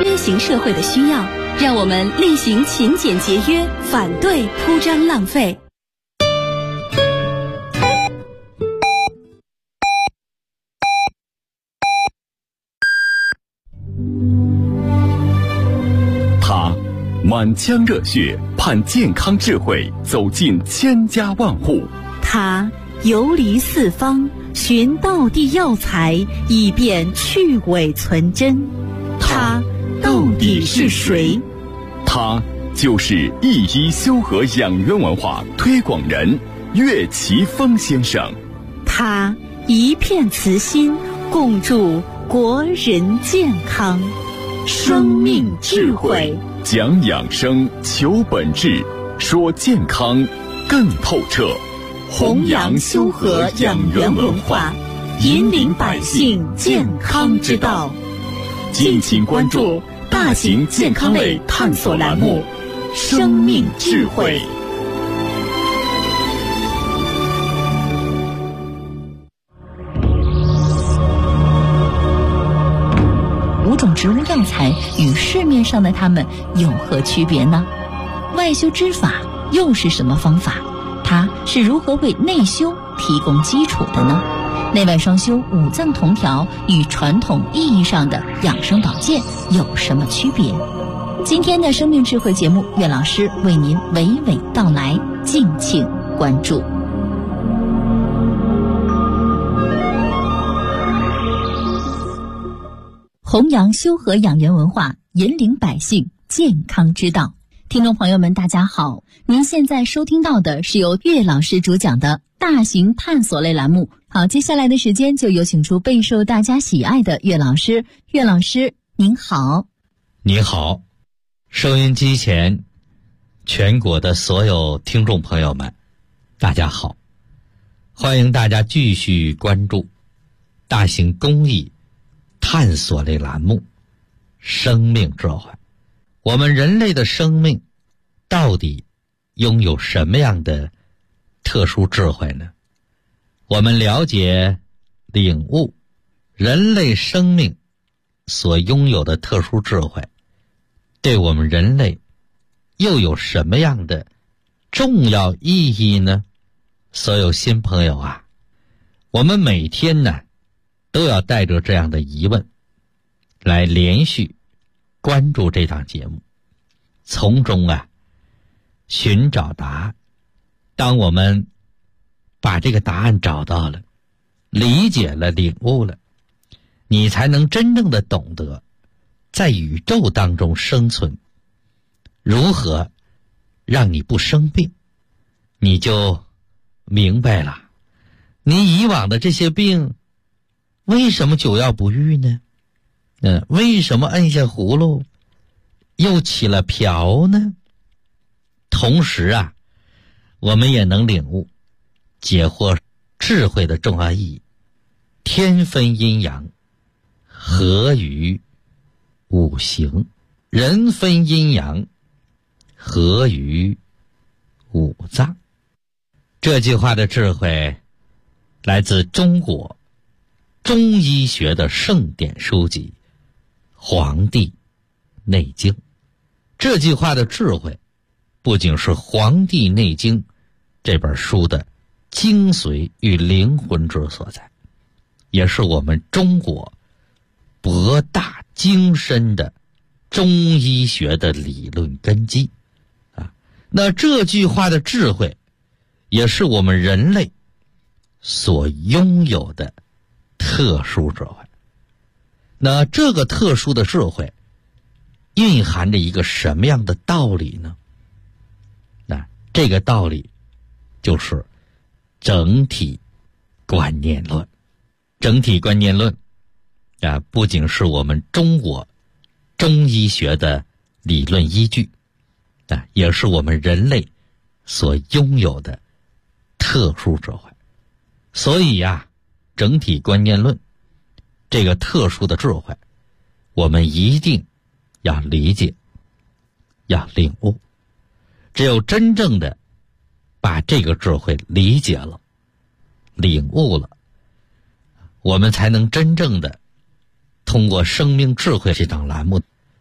约型社会的需要，让我们厉行勤俭节约，反对铺张浪费。 他满腔热血盼健康智慧走进千家万户， 他游离四方寻道地药材，以便去伪存真。他到底是谁？ 他就是一医修和养元文化推广人岳奇峰先生。 他一片慈心，共筑国人健康。生命智慧， 讲养生，求本质，说健康更透彻。 弘扬修和养元文化，引领百姓健康之道。敬请关注大型健康类探索栏目《生命智慧》。 5种植物药材与市面上的它们有何区别呢？外修之法又是什么方法？它是如何为内修提供基础的呢？内外双修5脏同调与传统意义上的养生保健有什么区别？今天的生命智慧节目，岳老师为您娓娓道来，敬请关注。弘扬修和养元文化，引领百姓健康之道。听众朋友们，大家好，您现在收听到的是由岳老师主讲的大型探索类栏目。好，接下来的时间就有请出备受大家喜爱的岳老师。岳老师您好。 你好，收音机前全国的所有听众朋友们，大家好，欢迎大家继续关注大型公益探索类栏目生命智慧。我们人类的生命到底拥有什么样的特殊智慧呢？我们了解领悟人类生命所拥有的特殊智慧，对我们人类又有什么样的重要意义呢？所有新朋友啊，我们每天呢都要带着这样的疑问来连续关注这档节目，从中寻找答案。当我们把这个答案找到了，理解了，领悟了，你才能真正的懂得在宇宙当中生存，如何让你不生病，你就明白了你以往的这些病为什么久药不愈呢？为什么摁下葫芦又起了瓢呢？同时我们也能领悟解惑智慧的重要意义。天分阴阳，合于5行；人分阴阳，合于5脏。这句话的智慧来自中国中医学的圣典书籍《黄帝内经》。这句话的智慧不仅是《黄帝内经》这本书的精髓与灵魂之所在，也是我们中国博大精深的中医学的理论根基那这句话的智慧也是我们人类所拥有的特殊智慧。那这个特殊的智慧蕴含着一个什么样的道理呢？那这个道理就是整体观念论。整体观念论不仅是我们中国中医学的理论依据也是我们人类所拥有的特殊智慧。所以整体观念论这个特殊的智慧，我们一定要理解，要领悟。只有真正的把这个智慧理解了，领悟了，我们才能真正的通过生命智慧这档栏目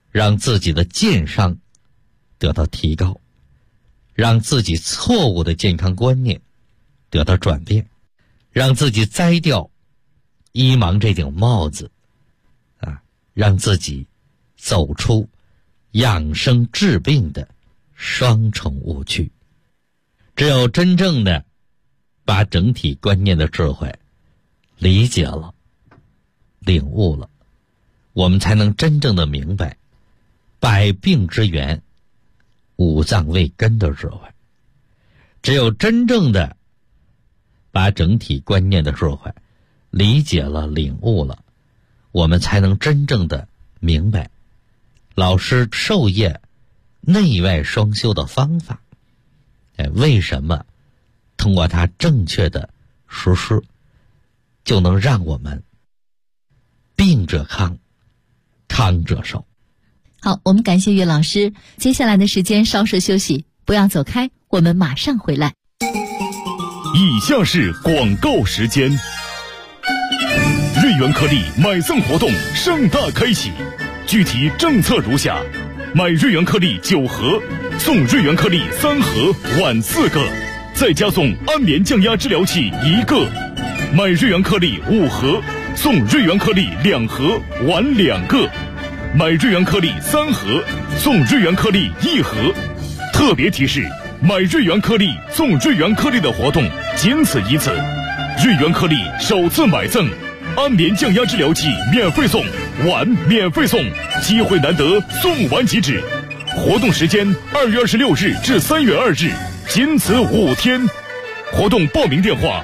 让自己的健伤得到提高，让自己错误的健康观念得到转变，让自己摘掉医盲这顶帽子让自己走出养生治病的双重误区。只有真正的把整体观念的智慧理解了、领悟了，我们才能真正的明白百病之源、五脏未根的智慧。只有真正的把整体观念的智慧理解了、领悟了，我们才能真正的明白老师授业内外双修的方法。为什么通过它正确的实施，就能让我们病者康，康者寿。 好，我们感谢岳老师。接下来的时间稍事休息，不要走开，我们马上回来。 以下是广告时间。瑞元颗粒买赠活动盛大开启，具体政策如下：买瑞元颗粒9盒，送瑞元颗粒3盒，碗4个，再加送安眠降压治疗器1个；买瑞元颗粒5盒，送瑞元颗粒2盒，碗2个；买瑞元颗粒3盒，送瑞元颗粒1盒。特别提示：买瑞元颗粒送瑞元颗粒的活动仅此一次，瑞元颗粒首次买赠安眠降压治疗器免费送，碗免费送，机会难得，送完即止。活动时间2月26日至3月2日，仅此5天。活动报名电话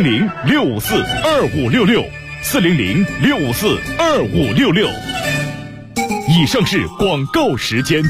400-654-2566，400-654-2566。以上是广告时间。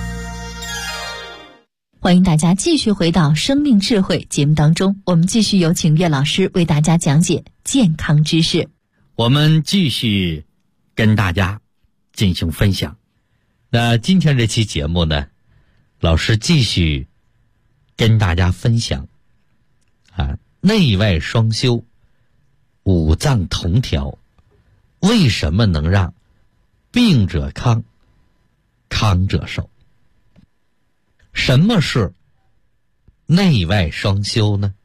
欢迎大家继续回到生命智慧节目当中，我们继续有请岳老师为大家讲解健康知识。 我们继续跟大家进行分享。那今天这期节目呢，老师继续跟大家分享内外双修、五脏同调，为什么能让病者康，康者寿？什么是内外双修呢？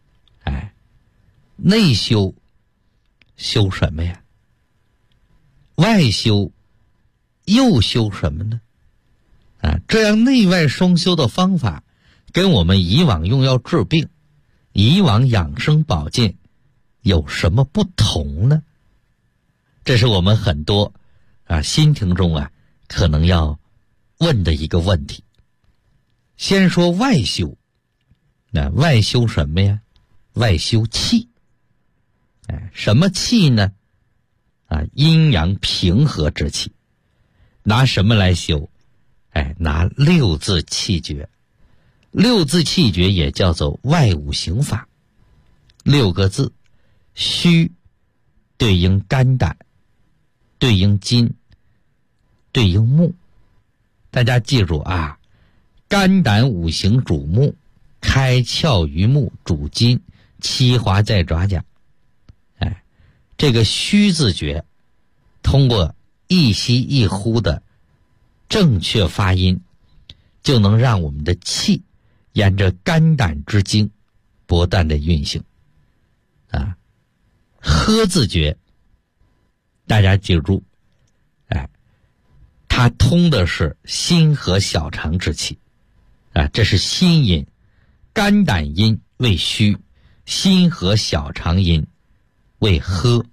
内修修什么呀？外修又修什么呢？这样内外双修的方法跟我们以往用药治病、以往养生保健有什么不同呢？这是我们很多新听众可能要问的一个问题。先说外修，那外修什么呀？外修气。什么气呢？阴阳平和之气。拿什么来修？拿六字气诀。六字气诀也叫做外五行法。6个字：虚对应肝胆，对应筋，对应木。大家记住肝胆五行主木，开窍于目，主筋，七华在爪甲。这个虚字诀通过一吸一呼的正确发音，就能让我们的气沿着肝胆之经不断的运行。喝字诀大家记住，它通的是心和小肠之气。这是心阴，肝胆阴为虚，心和小肠阴为喝。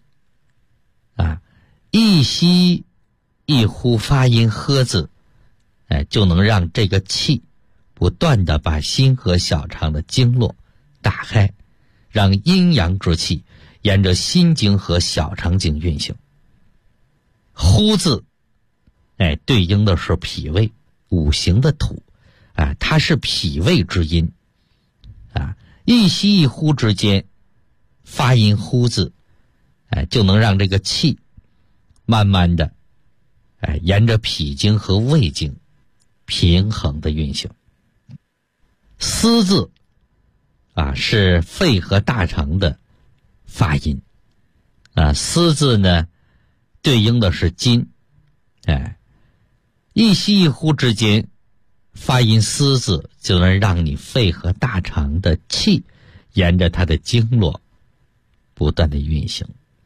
一吸一呼发音喝字，就能让这个气不断的把心和小肠的经络打开，让阴阳之气沿着心经和小肠经运行。呼字对应的是脾胃，五行的土，它是脾胃之阴。一吸一呼之间发音呼字，就能让这个气慢慢的沿着脾经和胃经平衡的运行。思字是肺和大肠的发音。思字呢对应的是筋。 一吸一呼之间，发音嘶字，就能让你肺和大肠的气沿着它的经络不断的运行。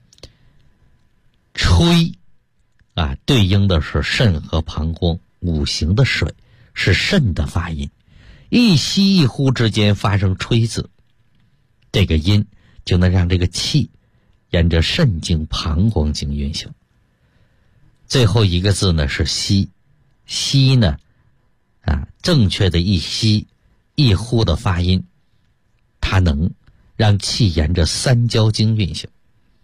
吹对应的是肾和膀胱五行的水，是肾的发音。一吸一呼之间发生吹字，这个音就能让这个气沿着肾经、膀胱经运行。最后一个字呢是吸，吸呢正确的一吸一呼的发音，它能让气沿着三焦经运行。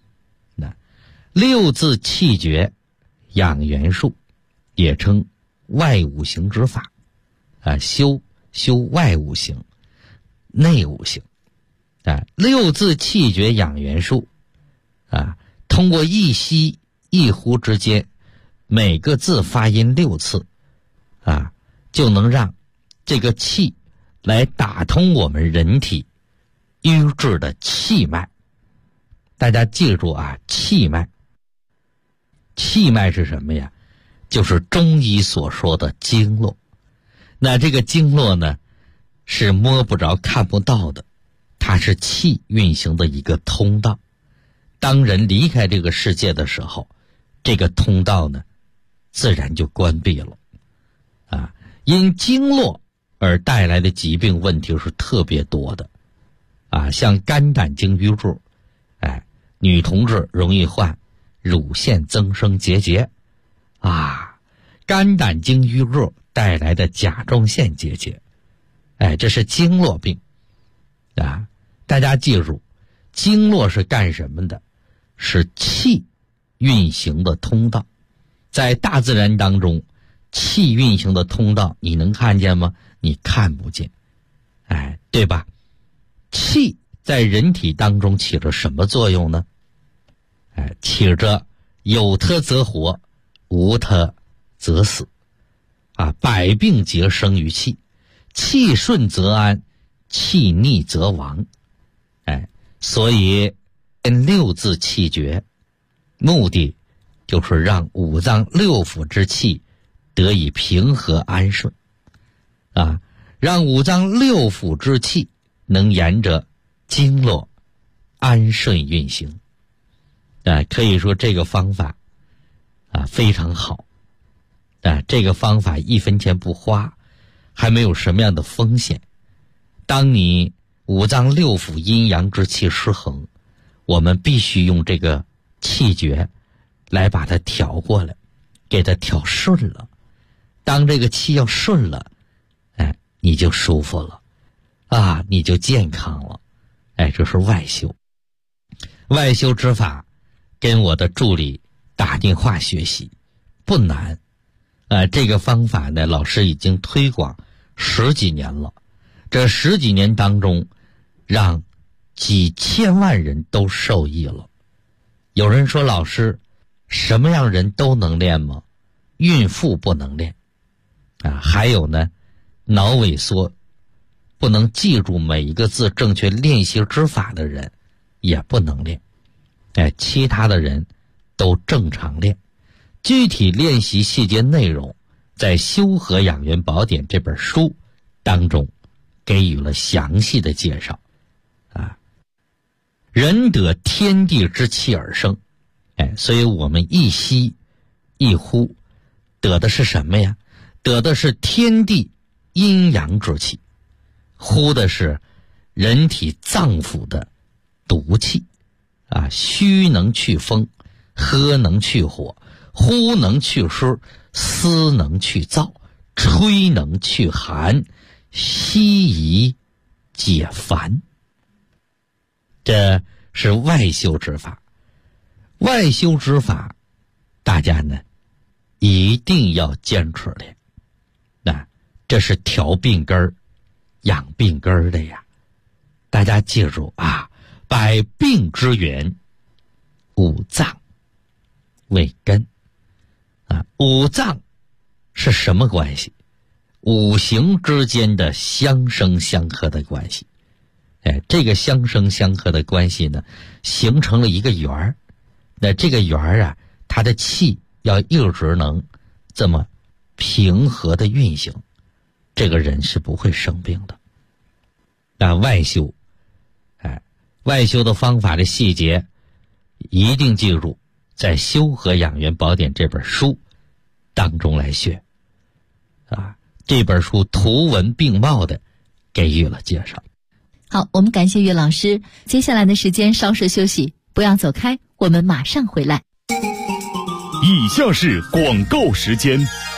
六字气诀养元术，也称外五行之法修外五行内五行六字气诀养元术通过一吸一呼之间每个字发音6次就能让这个气来打通我们人体瘀滞的气脉。大家记住气脉，气脉是什么呀？就是中医所说的经络。那这个经络呢，是摸不着看不到的，它是气运行的一个通道。当人离开这个世界的时候，这个通道呢自然就关闭了因经络而带来的疾病问题是特别多的像肝胆经瘀滞女同志容易患乳腺增生结节肝胆经瘀滞带来的甲状腺结节这是经络病大家记住，经络是干什么的？是气运行的通道。在大自然当中，气运行的通道你能看见吗？你看不见对吧？气在人体当中起着什么作用呢？起着有它则活，无它则死百病皆生于气，气顺则安，气逆则亡所以6字气诀目的就是让五脏六腑之气得以平和安顺让五脏六腑之气能沿着经络安顺运行可以说这个方法非常好这个方法1分钱不花，还没有什么样的风险。当你五脏六腑阴阳之气失衡，我们必须用这个气诀来把它调过来，给它调顺了。当这个气要顺了你就舒服了你就健康了这是外修。外修之法跟我的助理打电话学习不难这个方法呢，老师已经推广10几年了。这10几年当中，让几千万人都受益了。有人说，老师，什么样人都能练吗？孕妇不能练还有呢，脑萎缩不能记住每一个字正确练习之法的人也不能练其他的人都正常练。具体练习细节内容在《修和养元宝典》这本书当中给予了详细的介绍人得天地之气而生所以我们一吸一呼得的是什么呀？得的是天地阴阳之气，呼的是人体脏腑的毒气虚能去风，喝能去火，呼能去湿，思能去燥，吹能去寒，息宜解烦。这是外修之法。外修之法大家呢一定要坚持练这是调病根儿养病根儿的呀。大家记住百病之源五脏为根五脏是什么关系？五行之间的相生相克的关系这个相生相克的关系呢，形成了一个圆儿。那这个圆儿它的气要一直能这么平和的运行，这个人是不会生病的。但外修，外修的方法的细节一定记住在《修和养元宝典》这本书当中来学这本书图文并茂的给予了介绍。 好，我们感谢岳老师。接下来的时间稍事休息，不要走开，我们马上回来。 以下是广告时间。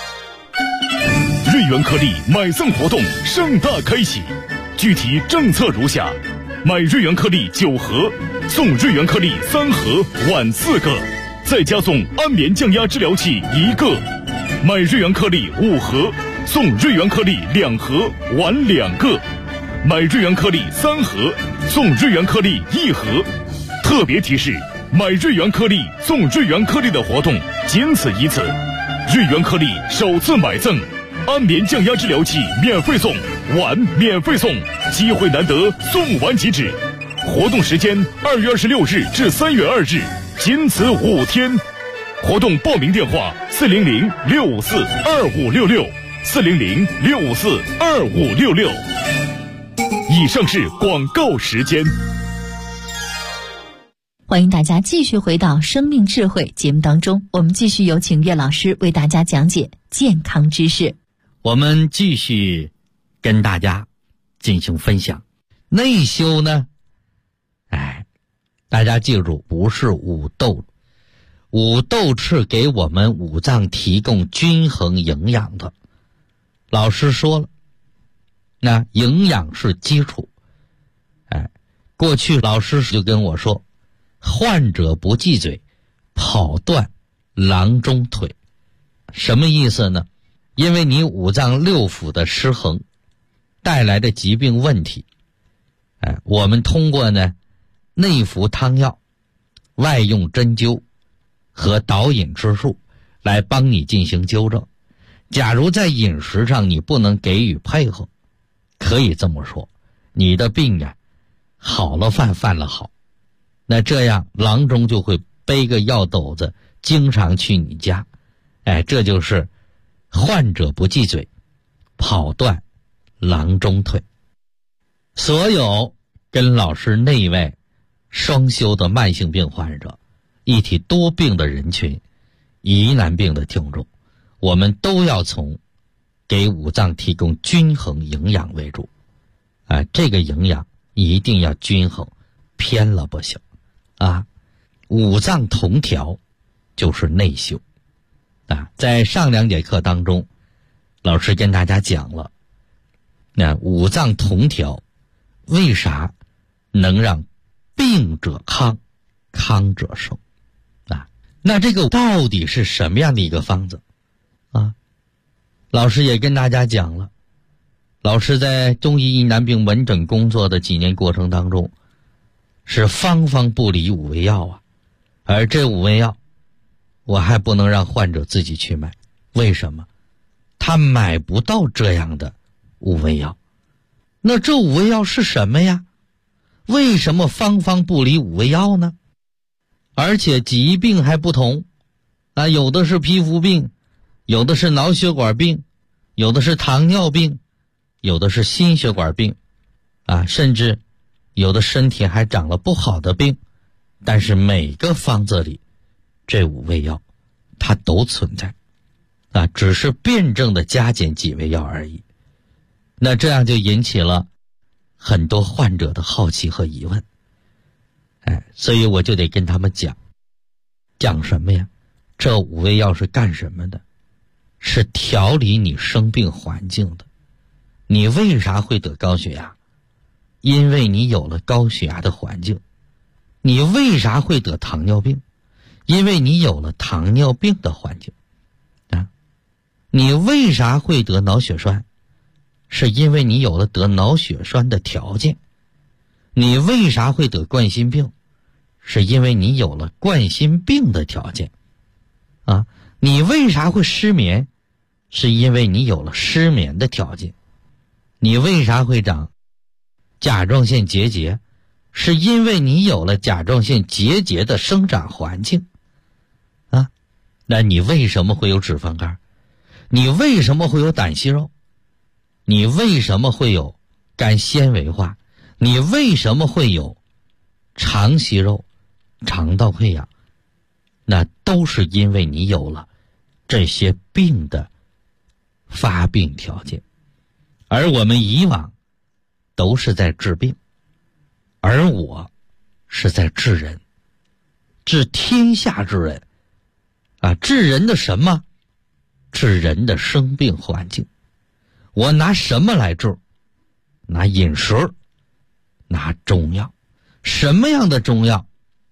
瑞元颗粒买赠活动盛大开启，具体政策如下：买瑞元颗粒9盒，送瑞元颗粒3盒，碗4个，再加送安眠降压治疗器1个；买瑞元颗粒5盒，送瑞元颗粒2盒，碗2个；买瑞元颗粒3盒，送瑞元颗粒1盒。特别提示：买瑞元颗粒送瑞元颗粒的活动仅此一次，瑞元颗粒首次买赠，安眠降压治疗器免费送，碗免费送，机会难得，送完即止。活动时间2月26日至3月2日，仅此5天。活动报名电话400-654-2566，400-654-2566。以上是广告时间。 欢迎大家继续回到生命智慧节目当中，我们继续有请岳老师为大家讲解健康知识。 我们继续跟大家进行分享。内修呢，大家记住，不是五斗，五斗是给我们五脏提供均衡营养的。老师说了，那营养是基础。过去老师就跟我说，患者不忌嘴，跑断郎中腿。什么意思呢？因为你五脏六腑的失衡带来的疾病问题，我们通过呢内服汤药、外用针灸和导引之术来帮你进行纠正。假如在饮食上你不能给予配合，可以这么说，你的病好了犯了好，那这样郎中就会背个药斗子经常去你家。这就是患者不忌嘴，跑断郎中腿。所有跟老师内外双修的慢性病患者、一体多病的人群、疑难病的听众，我们都要从给五脏提供均衡营养为主。这个营养一定要均衡，偏了不行。五脏同调就是内修。在上2节课当中，老师跟大家讲了，那五脏同调为啥能让病者康，康者寿那这个到底是什么样的一个方子老师也跟大家讲了，老师在中医疑难病门诊工作的几年过程当中，是方方不离五味药而这五味药我还不能让患者自己去买。为什么？他买不到这样的五味药。那这五味药是什么呀？为什么方方不离五味药呢？而且疾病还不同有的是皮肤病，有的是脑血管病，有的是糖尿病，有的是心血管病甚至有的身体还长了不好的病。但是每个方子里这五味药它都存在只是辩证的加减几味药而已。那这样就引起了很多患者的好奇和疑问。所以我就得跟他们讲什么呀？这五味药是干什么的？是调理你生病环境的。你为啥会得高血压？因为你有了高血压的环境。你为啥会得糖尿病？因为你有了糖尿病的环境你为啥会得脑血栓？是因为你有了得脑血栓的条件。你为啥会得冠心病？是因为你有了冠心病的条件你为啥会失眠？是因为你有了失眠的条件。你为啥会长甲状腺结节？是因为你有了甲状腺结节的生长环境那你为什么会有脂肪肝？ 你为什么会有胆息肉？你为什么会有肝纤维化？你为什么会有肠息肉、肠道溃疡？那都是因为你有了这些病的发病条件。而我们以往都是在治病，而我是在治人，治天下之人啊！治人的什么？治人的生病环境。我拿什么来治？拿饮食，拿中药。什么样的中药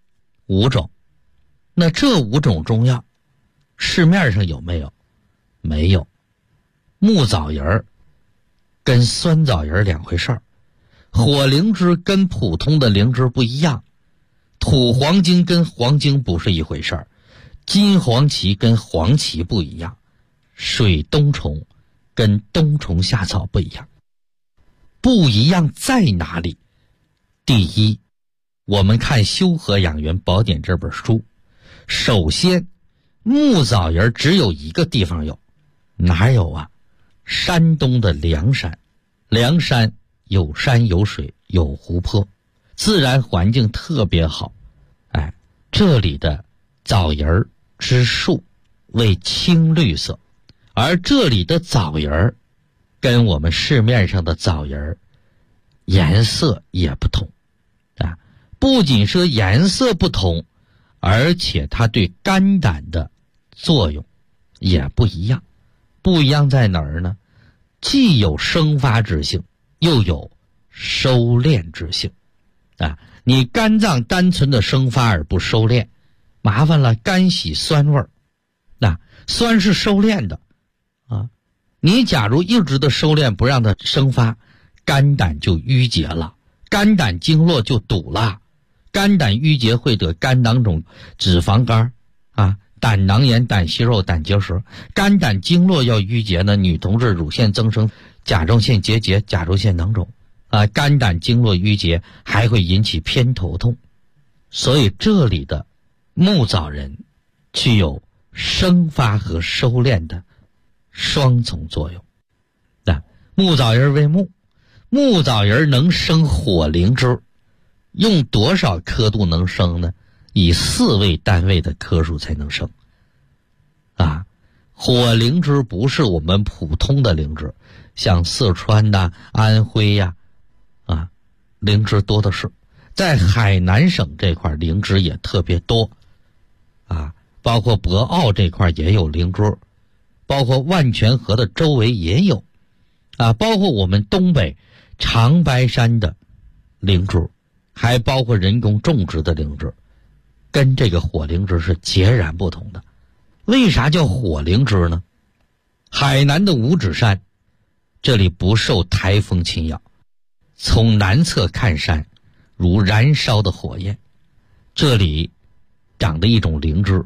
？5种。那这5种中药市面上有没有？没有。木枣仁跟酸枣仁两回事儿，火灵芝跟普通的灵芝不一样，土黄精跟黄精不是一回事儿，金黄芪跟黄芪不一样，水冬虫跟冬虫夏草不一样。不一样在哪里？第一，我们看《修和养元宝典》这本书，首先木枣仁只有一个地方有，哪有啊？山东的凉山。凉山有山有水有湖泊，自然环境特别好。这里的枣仁之树为青绿色，而这里的枣仁跟我们市面上的枣仁颜色也不同啊！不仅说颜色不同，而且它对肝胆的作用也不一样。不一样在哪儿呢？既有生发之性，又有收敛之性啊！你肝脏单纯的生发而不收敛，麻烦了，肝喜酸味儿，酸是收敛的啊！你假如一直的收敛不让它生发，肝胆就淤结了，肝胆经络就堵了，肝胆淤结会得肝囊肿、脂肪肝啊、胆囊炎、胆息肉、胆结石。肝胆经络要淤结呢，女同志乳腺增生、甲状腺结节、甲状腺囊肿啊，肝胆经络淤结还会引起偏头痛。所以这里的木枣仁具有生发和收敛的双重作用。木枣仁为木，木枣仁能生火灵芝，用多少刻度能生呢？以4位单位的颗数才能生啊！火灵芝不是我们普通的灵芝，像四川的、安徽呀灵芝多的是。在海南省这块灵芝也特别多啊，包括博鳌这块也有灵芝，包括万泉河的周围也有啊，包括我们东北长白山的灵芝，还包括人工种植的灵芝，跟这个火灵芝是截然不同的。为啥叫火灵芝呢？海南的五指山这里不受台风侵扰，从南侧看山如燃烧的火焰，这里长的一种灵芝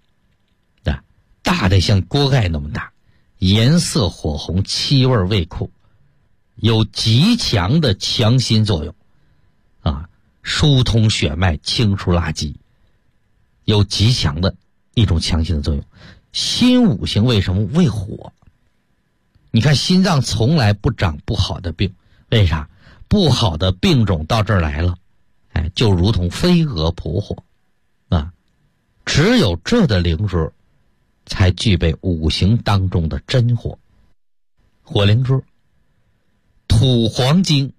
大的像锅盖那么大，颜色火红，气味味苦，有极强的强心作用啊，疏通血脉，清除垃圾，有极强的一种强心的作用。心五行为什么为火？你看心脏从来不长不好的病，为啥？不好的病种到这儿来了，就如同飞蛾扑火啊！只有这的灵芝才具备五行当中的真火。火灵芝土黄精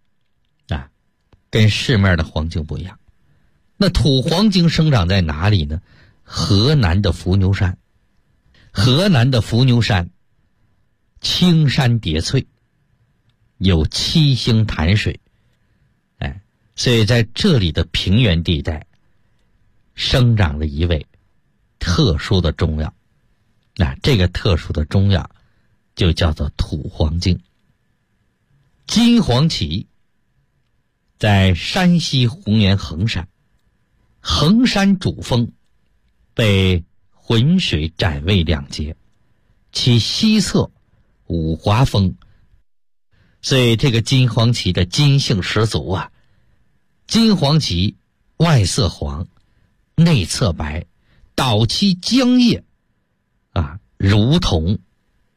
跟市面的黄精不一样。那土黄精生长在哪里呢？河南的伏牛山。河南的伏牛山青山叠翠，有7星潭水，所以在这里的平原地带生长了一味特殊的中药，这个特殊的中药就叫做土黄精。金黄芪在山西红原衡山，衡山主峰被浑水斩为2截，其西侧五华峰，所以这个金黄芪的金性十足啊。金黄芪外色黄，内侧白，导其浆液如同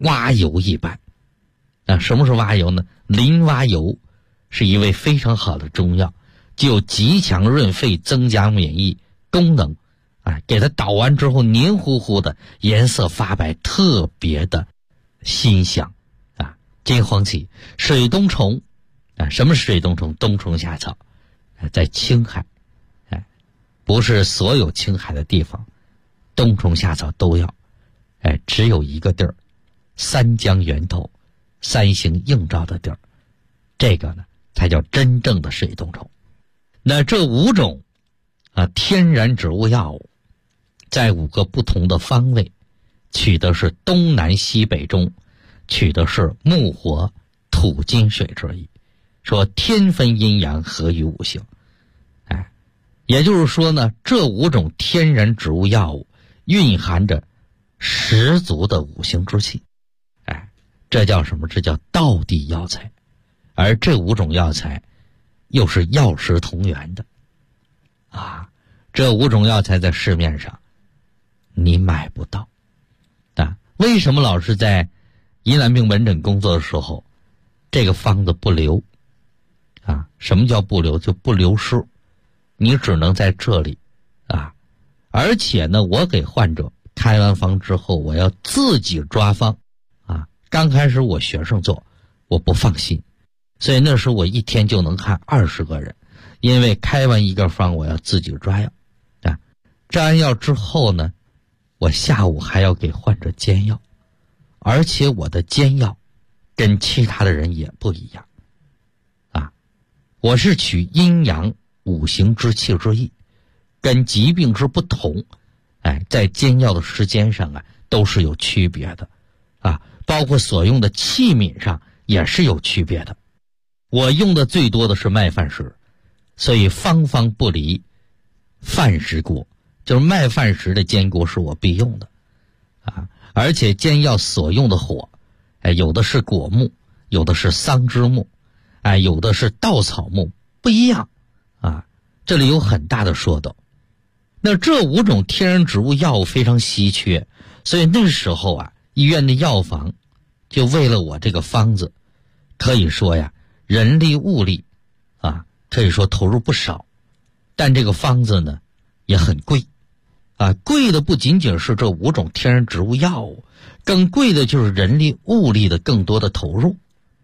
蛙油一般。什么是蛙油呢？林蛙油是一味非常好的中药，具有极强润肺、增加免疫功能。给它捣完之后黏糊糊的，颜色发白，特别的馨香。金黄芪、水冬虫。什么是水冬虫？冬虫夏草。在青海，不是所有青海的地方冬虫夏草都要，只有一个地儿，三江源头三星映照的地儿，这个呢才叫真正的水冬虫。那这5种天然植物药物，在5个不同的方位，取的是东南西北中，取的是木火土金水之意，说天分阴阳，合于五行。也就是说呢，这5种天然植物药物蕴含着十足的五行之气。这叫什么？这叫道地药材。而这5种药材又是药食同源的。这5种药材在市面上你买不到。为什么老师在疑难病门诊工作的时候，这个方子不留？什么叫不留？就不流失。你只能在这里而且呢，我给患者开完方之后，我要自己抓方。刚开始我学生做，我不放心，所以那时候我一天就能看20个人，因为开完一个方我要自己抓药。抓完药之后呢，我下午还要给患者煎药，而且我的煎药跟其他的人也不一样。我是取阴阳五行之气之意，跟疾病之不同，在煎药的时间上都是有区别的。包括所用的器皿上也是有区别的。我用的最多的是麦饭石，所以方方不离饭石锅，就是麦饭石的煎锅是我必用的。而且煎药所用的火，有的是果木，有的是桑枝木，有的是稻草木，不一样。这里有很大的说道。那这5种天然植物药物非常稀缺，所以那时候医院的药房就为了我这个方子，可以说人力物力可以说投入不少。但这个方子呢也很贵。贵的不仅仅是这5种天然植物药物，更贵的就是人力物力的更多的投入。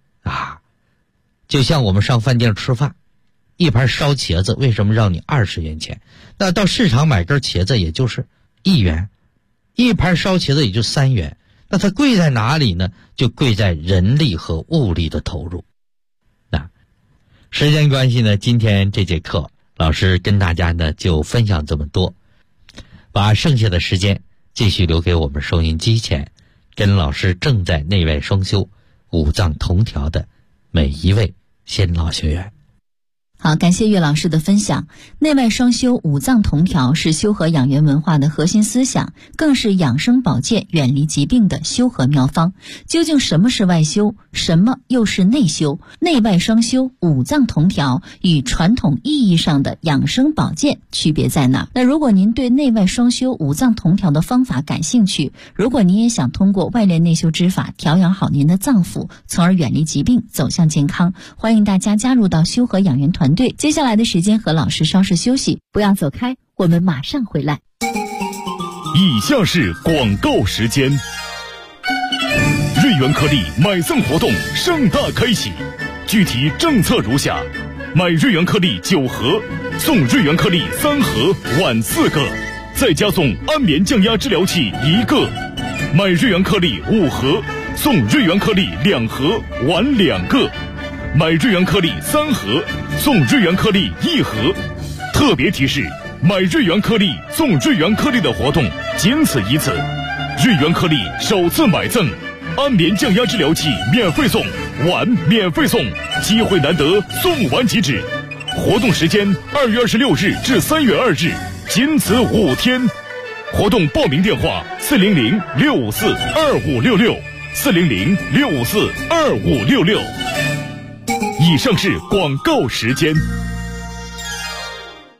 就像我们上饭店吃饭，一盘烧茄子为什么让你20元钱？那到市场买根茄子也就是1元，一盘烧茄子也就3元。那它贵在哪里呢？就贵在人力和物力的投入。时间关系呢，今天这节课老师跟大家呢就分享这么多，把剩下的时间继续留给我们收音机前跟老师正在内外双修五脏同调的每一位先老学员。 好，感谢岳老师的分享。内外双修、五脏同调是修和养元文化的核心思想，更是养生保健、远离疾病的修和妙方。究竟什么是外修，什么又是内修？内外双修、五脏同调与传统意义上的养生保健区别在哪？那如果您对内外双修、五脏同调的方法感兴趣，如果您也想通过外练内修之法调养好您的脏腑，从而远离疾病，走向健康，欢迎大家加入到修和养元团队。接下来的时间和老师稍事休息，不要走开，我们马上回来。 以下是广告时间。瑞元颗粒买赠活动盛大开启，具体政策如下：买瑞元颗粒9盒，送瑞元颗粒3盒，碗4个，再加送安眠降压治疗器1个；买瑞元颗粒5盒，送瑞元颗粒2盒，碗2个；买瑞元颗粒3盒，送瑞元颗粒1盒。特别提示：买瑞元颗粒送瑞元颗粒的活动仅此一次，瑞元颗粒首次买赠，安眠降压治疗器免费送，碗免费送，机会难得，送完即止。活动时间2月26日至3月2日，仅此5天。活动报名电话400-654-2566，400-654-2566。以上是广告时间。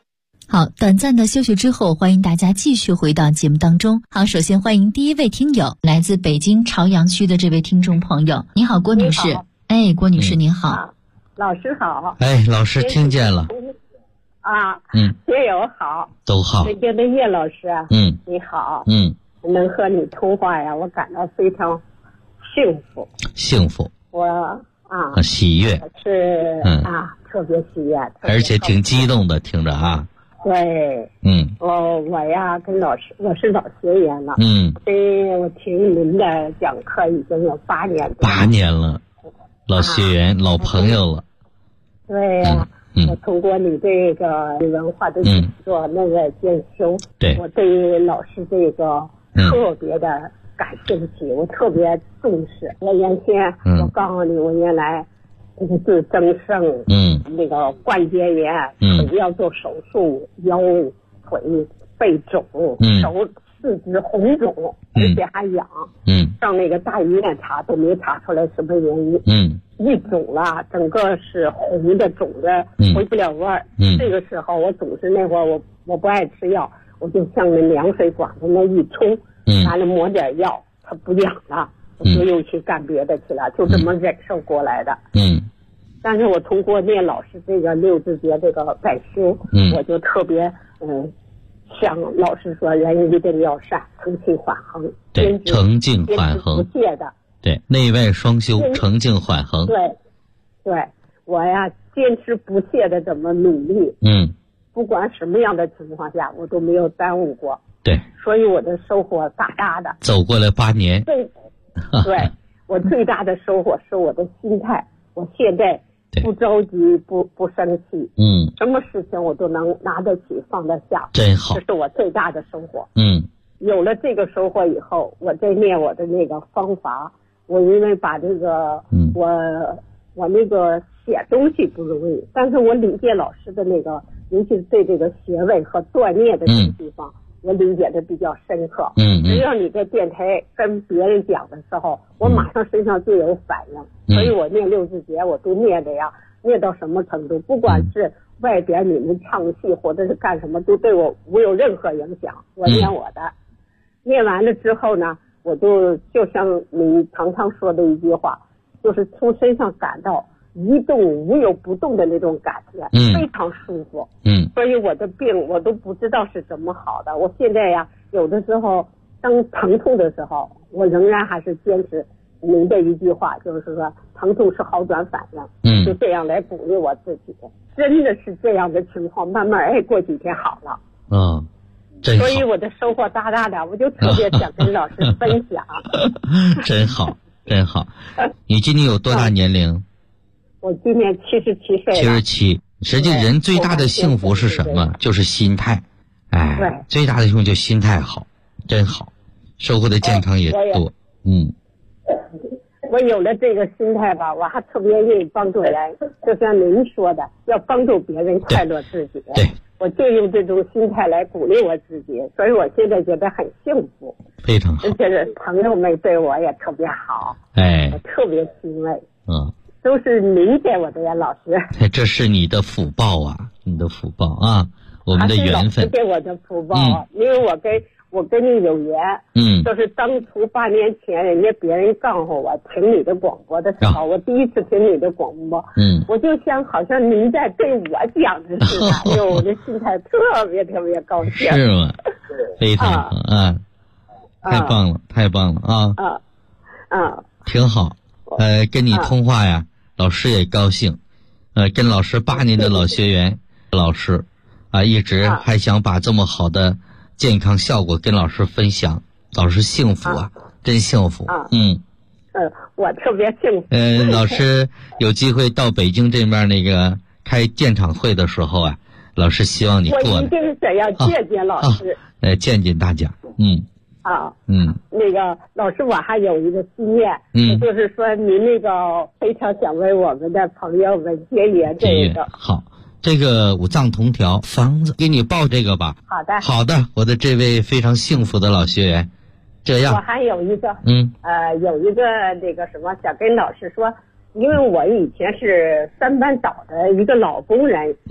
好，短暂的休息之后，欢迎大家继续回到节目当中。好，首先欢迎第一位听友，来自北京朝阳区的这位听众朋友。你好，郭女士。哎，郭女士您好。 老师好。 哎，老师听见了。 学友好。 都好。 北京的叶老师。你好。能和你通话呀，我感到非常幸福。 幸福。 我喜悦。 是特别喜悦， 而且挺激动的，听着啊。 对。我呀跟老师，我是老学员了。我听您的讲课已经有8年多。 8年了，老学员、老朋友了。 对呀。我通过你这个文化的讲座那个研修，我对于老师这个特别的感兴趣，我特别重视。我原先我告诉你，我原来这个自增生，那个关节炎，腿要做手术，腰腿背肿，手四肢红肿，而且还痒。上那个大医院查都没查出来什么原因。一肿了，整个是红的肿的，回不了味儿。这个时候我总是那会儿我不爱吃药，我就向那凉水管子那一冲，完了抹点药，它不痒了，我就又去干别的去了，就这么忍受过来的。但是我通过念老师这个6字诀这个外修，我就特别像老师说，人一定要善，诚信缓恒， 对，诚敬缓恒， 不懈的。 对，内外双修，诚敬缓恒。 对，我呀坚持不懈的这么努力。不管什么样的情况下，我都没有耽误过。 对， 所以我的收获大大的。 走过了8年。 对，我最大的收获是我的心态。我现在不着急，不生气。什么事情我都能拿得起，放得下。 真好， 这是我最大的收获。有了这个收获以后，我再念我的那个方法。我因为把这个，我那个写东西不容易，但是我理解老师的那个，尤其是对这个穴位和断念的这个地方，我理解的比较深刻。只要你在电台跟别人讲的时候，我马上身上就有反应。所以我念6字诀，我都念的呀，念到什么程度，不管是外边你们唱戏或者是干什么，都对我无有任何影响。我念我的，念完了之后呢，我就像你常常说的一句话，就是从身上感到一动无有不动的那种感觉，非常舒服。所以我的病我都不知道是怎么好的。我现在呀，有的时候当疼痛的时候，我仍然还是坚持您的一句话，就是说疼痛是好转反应。就这样来鼓励我自己。真的是这样的情况，慢慢过几天好了。 所以我的收获大大的，我就特别想跟老师分享。 真好，真好。你今年有多大年龄？ 我今年77岁了。 77。实际人最大的幸福是什么？就是心态。 对， 最大的幸福就心态好，真好，收获的健康也多。 我有了这个心态吧，我还特别愿意帮助人，就像您说的，要帮助别人快乐自己。 对。 我就用这种心态来鼓励我自己，所以我现在觉得很幸福， 非常好。 而且朋友们对我也特别好，我特别欣慰。都是您给我的呀，老师。 这是你的福报啊，你的福报啊，我们的缘分。 老师给我的福报啊，因为我跟你有缘。就是当初8年前，人家别人告诉我听你的广播的时候，我第一次听你的广播，我就想好像您在对我讲的似的，我的心态特别特别高兴。 是吗？非常好啊！太棒了，太棒了啊！挺好。跟你通话呀，老师也高兴。跟老师8年的老学员，老师一直还想把这么好的健康效果跟老师分享，老师幸福啊，真幸福。 我特别幸福。 老师有机会到北京这边那个开建场会的时候啊，老师希望你过来。 我一定想要见见老师。 见见大家。 那个老师，我还有一个心愿，就是说您那个非常想为我们的朋友们结缘这个。 好，这个五脏同调房子给你报这个吧。好的，我的这位非常幸福的老学员。这样， 我还有一个有一个那个什么想跟老师说，因为我以前是3班倒的一个老工人，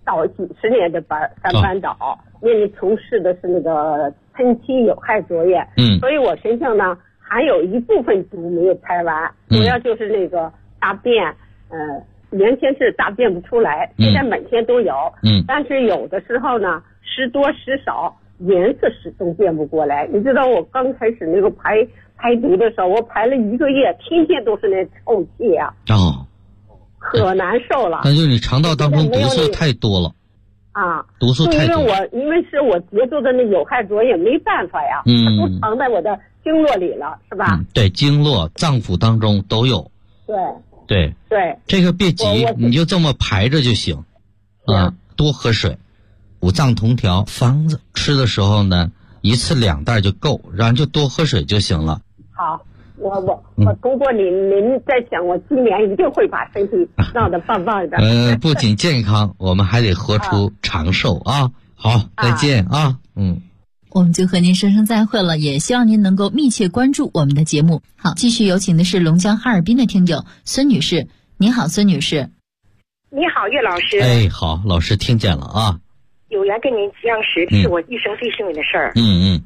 倒几10年的班，3班倒，因为从事的是那个喷漆有害作业，所以我身上呢还有一部分毒没有排完，主要就是那个大便，原先是大便不出来，现在每天都有，但是有的时候呢时多时少，颜色始终变不过来。你知道我刚开始那个排毒的时候，我排了1个月，天天都是那臭气啊，可难受了。 那就是你肠道当中毒素太多了啊， 毒素太多。 因为是我接触的那有害作业，没办法呀，它都藏在我的经络里了，是吧？ 对，经络、脏腑当中都有。对，这个别急，你就这么排着就行啊。多喝水，5脏同调方子吃的时候呢，1次2袋就够，然后就多喝水就行了。 好，我通过您在想，我今年一定会把身体闹得棒棒的。 不仅健康，我们还得活出长寿啊！好，再见啊！ 我们就和您说声再会了，也希望您能够密切关注我们的节目。好，继续有请的是龙江哈尔滨的听友孙女士。你好，孙女士。 你好，岳老师。 哎，好，老师听见了啊。 有缘跟您相识，是我一生最幸运的事儿。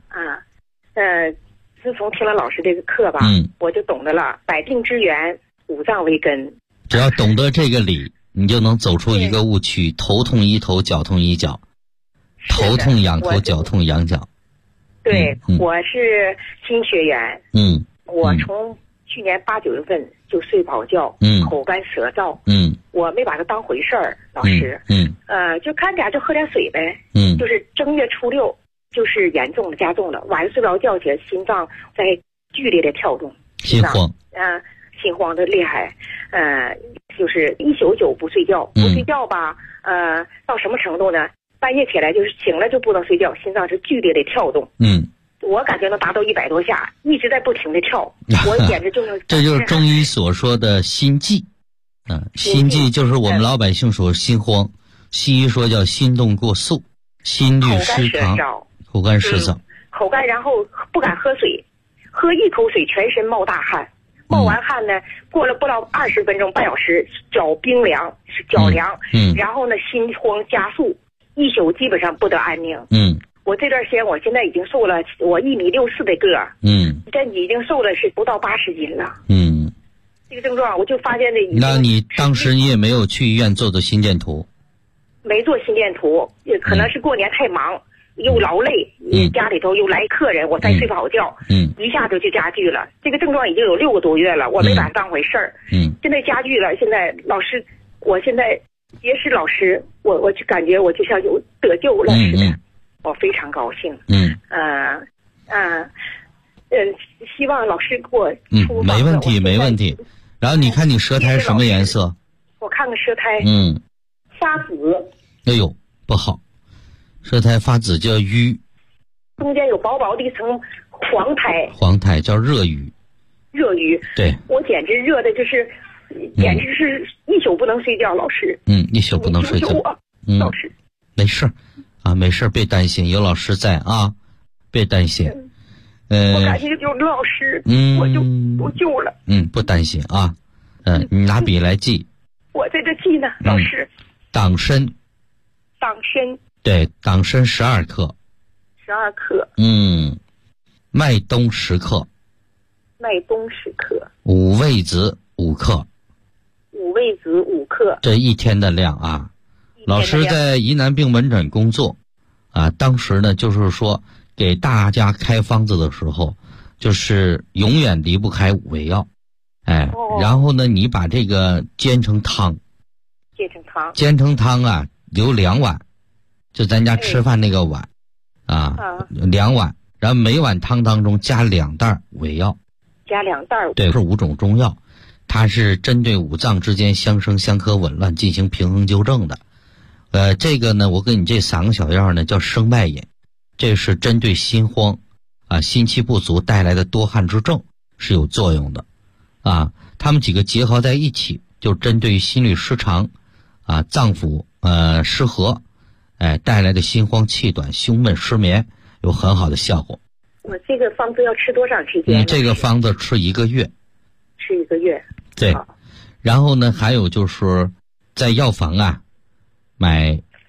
自从听了老师这个课吧，我就懂得了百病之源，5脏为根。 只要懂得这个理，你就能走出一个误区：头痛医头，脚痛医脚，头痛痒头，脚痛痒脚。 对，我是新学员。我从去年8、9月份就睡不好觉，口干舌燥。我没把它当回事儿，老师。就看点就喝点水呗。就是正月初6，就是严重的加重了，晚上睡不着觉起来，心脏在剧烈的跳动， 心慌。 心慌的厉害。就是1宿9不睡觉，不睡觉吧，到什么程度呢？半夜起来就是醒了就不能睡觉，心脏是剧烈的跳动。我感觉能达到100多下，一直在不停的跳，我简直就是这就是中医所说的心悸。心悸就是我们老百姓说心慌，西医说叫心动过速，心律失常，口干舌燥， 口干，然后不敢喝水，喝一口水全身冒大汗，冒完汗呢，过了不到20分钟半小时，脚冰凉，脚凉，然后呢心慌加速，一宿基本上不得安宁。我这段时间，我现在已经瘦了，我1.64米的个儿，这已经瘦了是不到80斤了。这个症状我就发现那你当时你也没有去医院做心电图？ 没做心电图，也可能是过年太忙，又劳累，家里头又来客人，我再睡不好觉，一下就加剧了。这个症状已经有6个多月了，我没把它当回事儿。现在加剧了，现在老师，我现在结识老师，我就感觉我就像有得救了似的。我非常高兴。希望老师给我出没问题没问题。然后你看你舌苔什么颜色？ 我看看舌苔，发紫。 哎呦，不好，舌苔发紫叫瘀， 中间有薄薄的一层黄苔。 黄苔叫热瘀。 热瘀。对，我简直热的就是，简直是一宿不能睡觉，老师。 一宿不能睡觉。 老师。 没事啊，没事，别担心，有老师在啊，别担心。 我感觉有老师，我就不救了。 不担心啊。你拿笔来记。 我在这记呢，老师。 党参。 党参。 对，党参12克。 12克。 麦冬10克。 麦冬10克。 五味子5克。 五味子5克。 这一天的量啊。老师在疑难病门诊工作啊，当时呢就是说给大家开方子的时候，就是永远离不开5味药。然后呢你把这个煎成汤啊，留2碗，就咱家吃饭那个碗2碗，然后每碗汤当中加2袋5味药。 加2袋。 对，是5种中药，它是针对5脏之间相生相克紊乱进行平衡纠正的。这个呢，我给你这3个小药呢叫生脉饮，这是针对心慌心气不足带来的多汗之症是有作用的它们几个结合在一起，就针对心律失常脏腑失和带来的心慌气短胸闷失眠有很好的效果。 我这个方子要吃多长时间？ 这个方子吃1个月。 吃1个月。 对。然后呢还有就是在药房买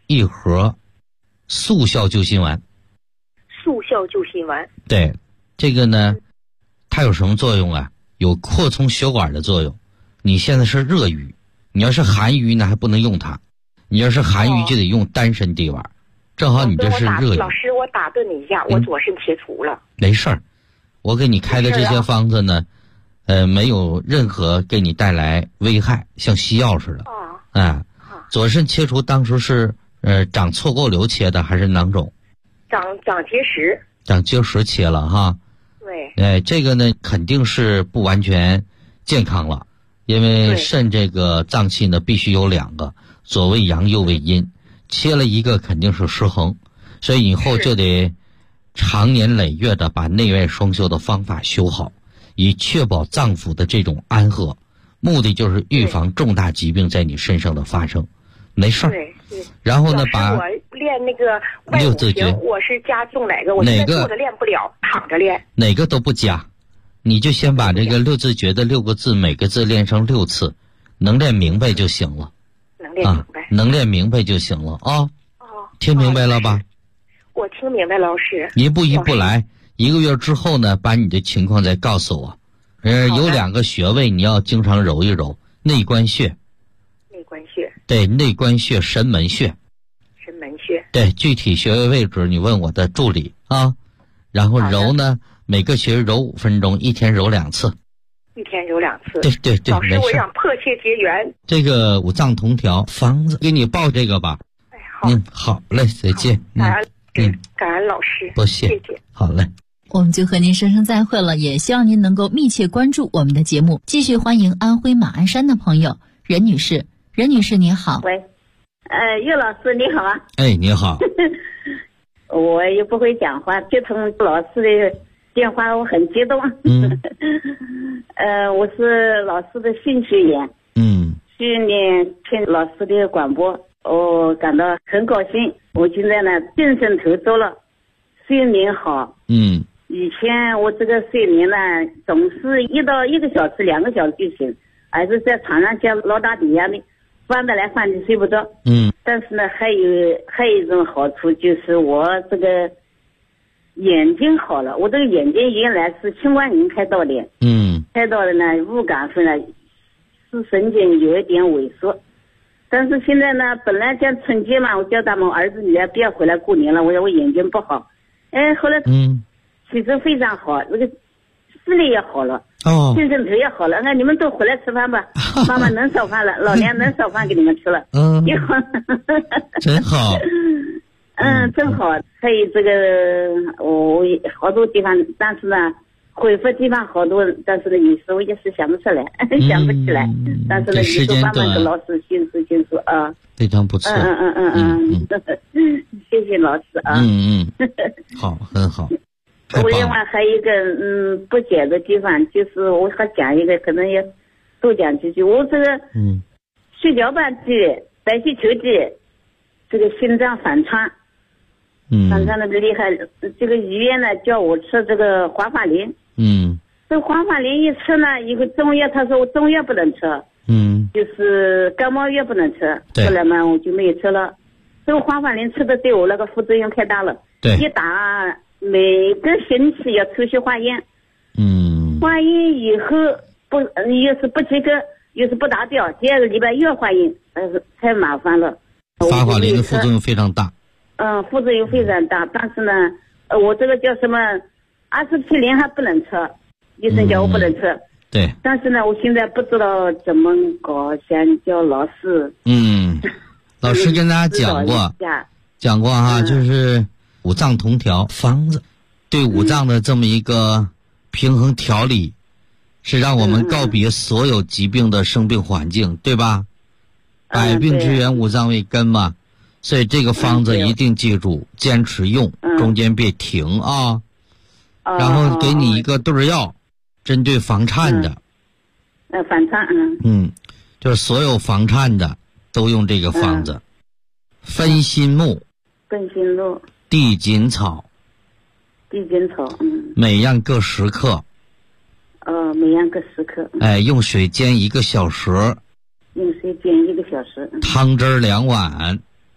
1盒速效救心丸。 速效救心丸。 对，这个呢，它有什么作用啊？有扩充血管的作用。你现在是热瘀，你要是寒瘀呢还不能用它，你要是寒瘀就得用丹参地丸。正好你这是热瘀。 老师，我打断你一下，我左肾切除了。 没事儿，我给你开的这些方子呢，没有任何给你带来危害，像西药似的。左肾切除当时是长错构瘤切的还是囊肿？ 长结石。 长结石切了哈。 对。 这个呢肯定是不完全健康了，因为肾这个脏器呢必须有2个，左为阳右为阴，切了一个肯定是失衡，所以以后就得长年累月的把内外双修的方法修好，以确保脏腑的这种安和，目的就是预防重大疾病在你身上的发生。没事儿。然后呢，把我练那个6字诀，我是加用哪个？我现在坐着练不了，躺着练。 哪个都不加，你就先把这个6字诀的6个字，每个字练上6次，能练明白就行了。能练明白就行了啊。听明白了吧？ 我听明白了，老师。 一步一步来，1个月之后呢，把你的情况再告诉我。有2个穴位你要经常揉一揉，内关穴。对，内关穴、神门穴。对，具体穴位位置你问我的助理啊。然后揉呢，每个穴位揉5分钟，1天揉2次。 1天揉2次。 对， 老师，我想迫切结缘。 这个五脏同调方子，给你报这个吧。 好。 好嘞，再见。 感恩老师。 不谢。 谢谢。 好嘞。 我们就和您说声再会了，也希望您能够密切关注我们的节目。继续欢迎安徽马鞍山的朋友任女士。任女士您好。 喂，岳老师你好啊。 你好。 我也不会讲话，接通老师的电话我很激动。我是老师的新学员。去年听老师的广播，我感到很高兴。我现在呢精神头足了，睡眠好。以前我这个睡眠呢总是1到1个小时、2个小时就行，而是在床上像老大底一样的翻得来翻去睡不着。但是呢还有一种好处，就是我这个眼睛好了。我这个眼睛原来是青光眼开刀的。开刀的呢误感分了视神经有一点萎缩，但是现在呢本来讲春节嘛，我叫他们儿子女儿不要回来过年了，我说我眼睛不好。后来其实非常好，这个视力也好了，精神头也好了。你们都回来吃饭吧，妈妈能烧饭了，老娘能烧饭给你们吃了。 真好。 真好。还有这个我好多地方，但是呢恢复地方好多，但是呢有时候也是想不出来。想不起来。但是呢有时候慢慢跟老师心思啊。 非常不错。 谢谢老师啊。 好，很好。 我另外还有一个不解的地方，就是我还讲一个，可能也多讲几句。我这个血小板低、白血球低，这个心脏反串，反串的厉害。这个医院呢叫我吃这个华法林。这华法林一吃呢，一个中药，他说我中药不能吃。就是感冒药不能吃。后来嘛我就没有吃了。这个华法林吃的对我那个副作用太大了。一打每个星期要抽血化验。化验以后又是不及格，又是不达标，第2个礼拜又要化验，太麻烦了。 华法林的副作用非常大。 副作用非常大。但是呢我这个叫什么阿司匹林还不能吃，医生叫我不能吃。 对。 但是呢我现在不知道怎么搞，想叫老师。 老师跟大家讲过哈，就是五脏同调方子对五脏的这么一个平衡调理，是让我们告别所有疾病的生病环境，对吧？百病之源五脏为根嘛。所以这个方子一定记住，坚持用，中间别停啊。然后给你一个对药，针对房颤的。 房颤。 就是所有房颤的都用这个方子。分心木。地锦草。每样各10克。 每样各10克。 用水煎1个小时。 用水煎1个小时。 汤汁2碗。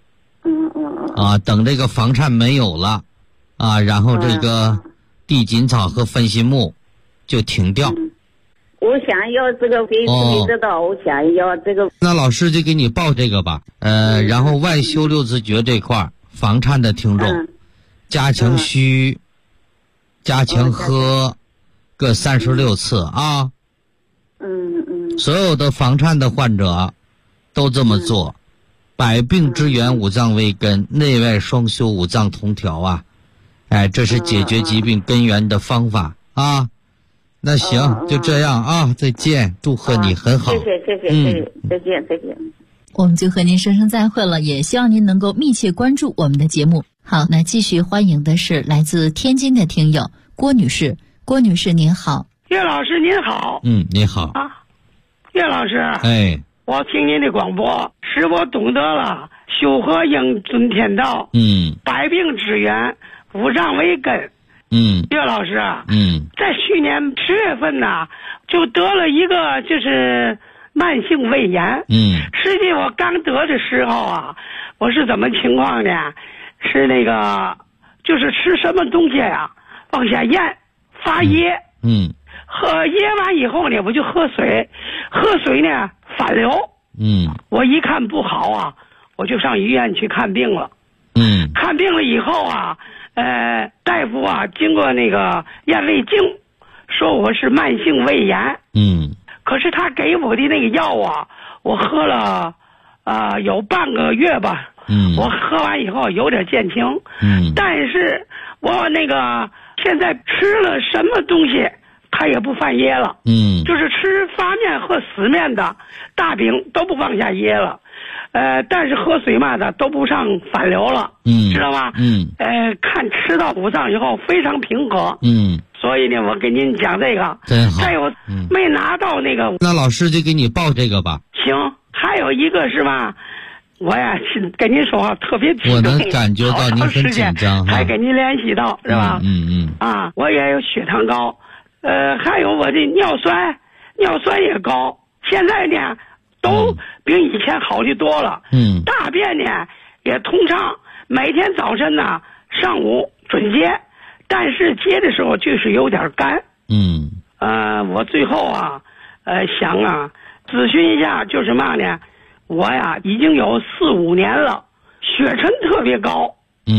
等这个房颤没有了，然后这个地锦草和分心木就停掉。 我想要这个给注意得到，我想要这个。 那老师就给你报这个吧。然后外修六字诀这块房颤的听众，加强虚，加强喝，各36次啊。所有的房颤的患者都这么做。百病之源，五脏为根，内外双修，五脏同调啊！这是解决疾病根源的方法啊。那行，就这样啊，再见，祝贺你很好。 谢谢，再见。 我们就和您说声再会了，也希望您能够密切关注我们的节目。好，那继续欢迎的是来自天津的听友郭女士。郭女士您好。 岳老师您好。 你好啊，岳老师。我听您的广播，使我懂得了修和应遵天道。百病之源，五脏为根。岳老师啊，在去年10月份呢，就得了一个就是慢性胃炎。实际我刚得的时候啊，我是怎么情况呢？是那个就是吃什么东西呀，往下咽，发噎。喝噎完以后呢，我就喝水呢反流。我一看不好啊，我就上医院去看病了。看病了以后啊，大夫啊经过那个验胃镜，说我是慢性胃炎。可是他给我的那个药啊，我喝了有半个月吧。我喝完以后有点见轻。但是我那个现在吃了什么东西他也不犯噎了。就是吃发面和死面的大饼都不往下噎了。但是喝水嘛的都不上反流了。知道吗？看吃到五脏以后非常平和。所以呢，我给您讲这个。 真好。 再有没拿到那个， 那老师就给你报这个吧。 行，还有一个是吧？我呀，跟您说话特别激动， 我能感觉到您很紧张， 还跟您联系到是吧？我也有血糖高，还有我的尿酸也高，现在呢都比以前好的多了。大便呢也通畅，每天早晨呢上午准接，但是接的时候就是有点干。我最后啊，想啊咨询一下，就是嘛呢？我呀已经有4、5年了，血沉特别高。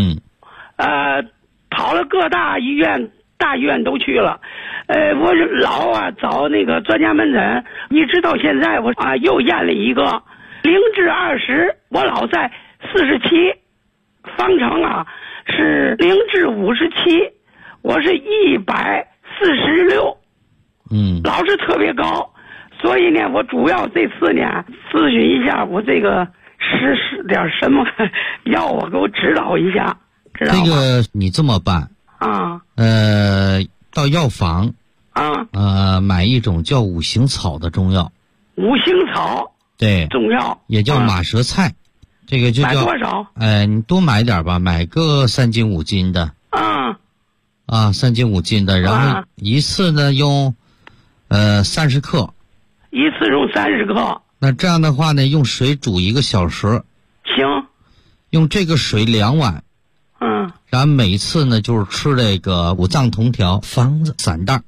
跑了各大医院都去了。我老找那个专家门诊，一直到现在我又验了一个0至20，我老在47，方程啊是0至57，我是146。老是特别高。所以呢，我主要这次呢咨询一下，我这个使点什么药，我给我指导一下，知道吗？ 这个你这么办啊？ 到药房买一种叫五行草的中药。 五行草？对，中药也叫马舌菜，这个就叫。 买多少？ 你多买点吧，买个3斤5斤的。3斤5斤的，然后一次呢用30克。 一次用30克。 那这样的话呢，用水煮1个小时。 行。 用这个水2碗。然后每次呢就是吃这个五脏同调方子3袋。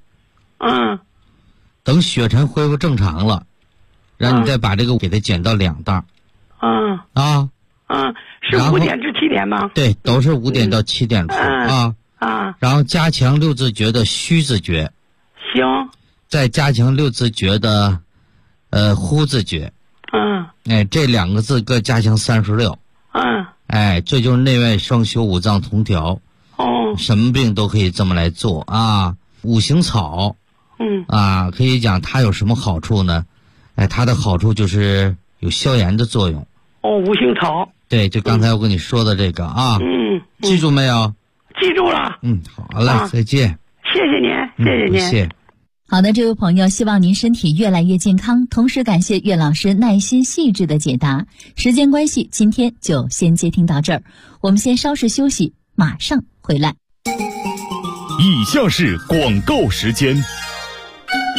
等血沉恢复正常了，然后你再把这个给它减到2袋。 是5点至7点吗？ 对，都是5点到7点吃然后加强6字诀的虚字诀。 行。 再加强6字诀的呼字诀。这2个字各加强36。这就是内外双修，五脏同调。什么病都可以这么来做啊。五行草可以讲它有什么好处呢？它的好处就是有消炎的作用。 五行草。 对，就刚才我跟你说的这个记住没有？ 记住了。 好嘞，再见。 谢谢您，谢谢您。 谢谢。 好的，这位朋友，希望您身体越来越健康，同时感谢岳老师耐心细致的解答。时间关系，今天就先接听到这儿，我们先稍事休息，马上回来。 以下是广告时间。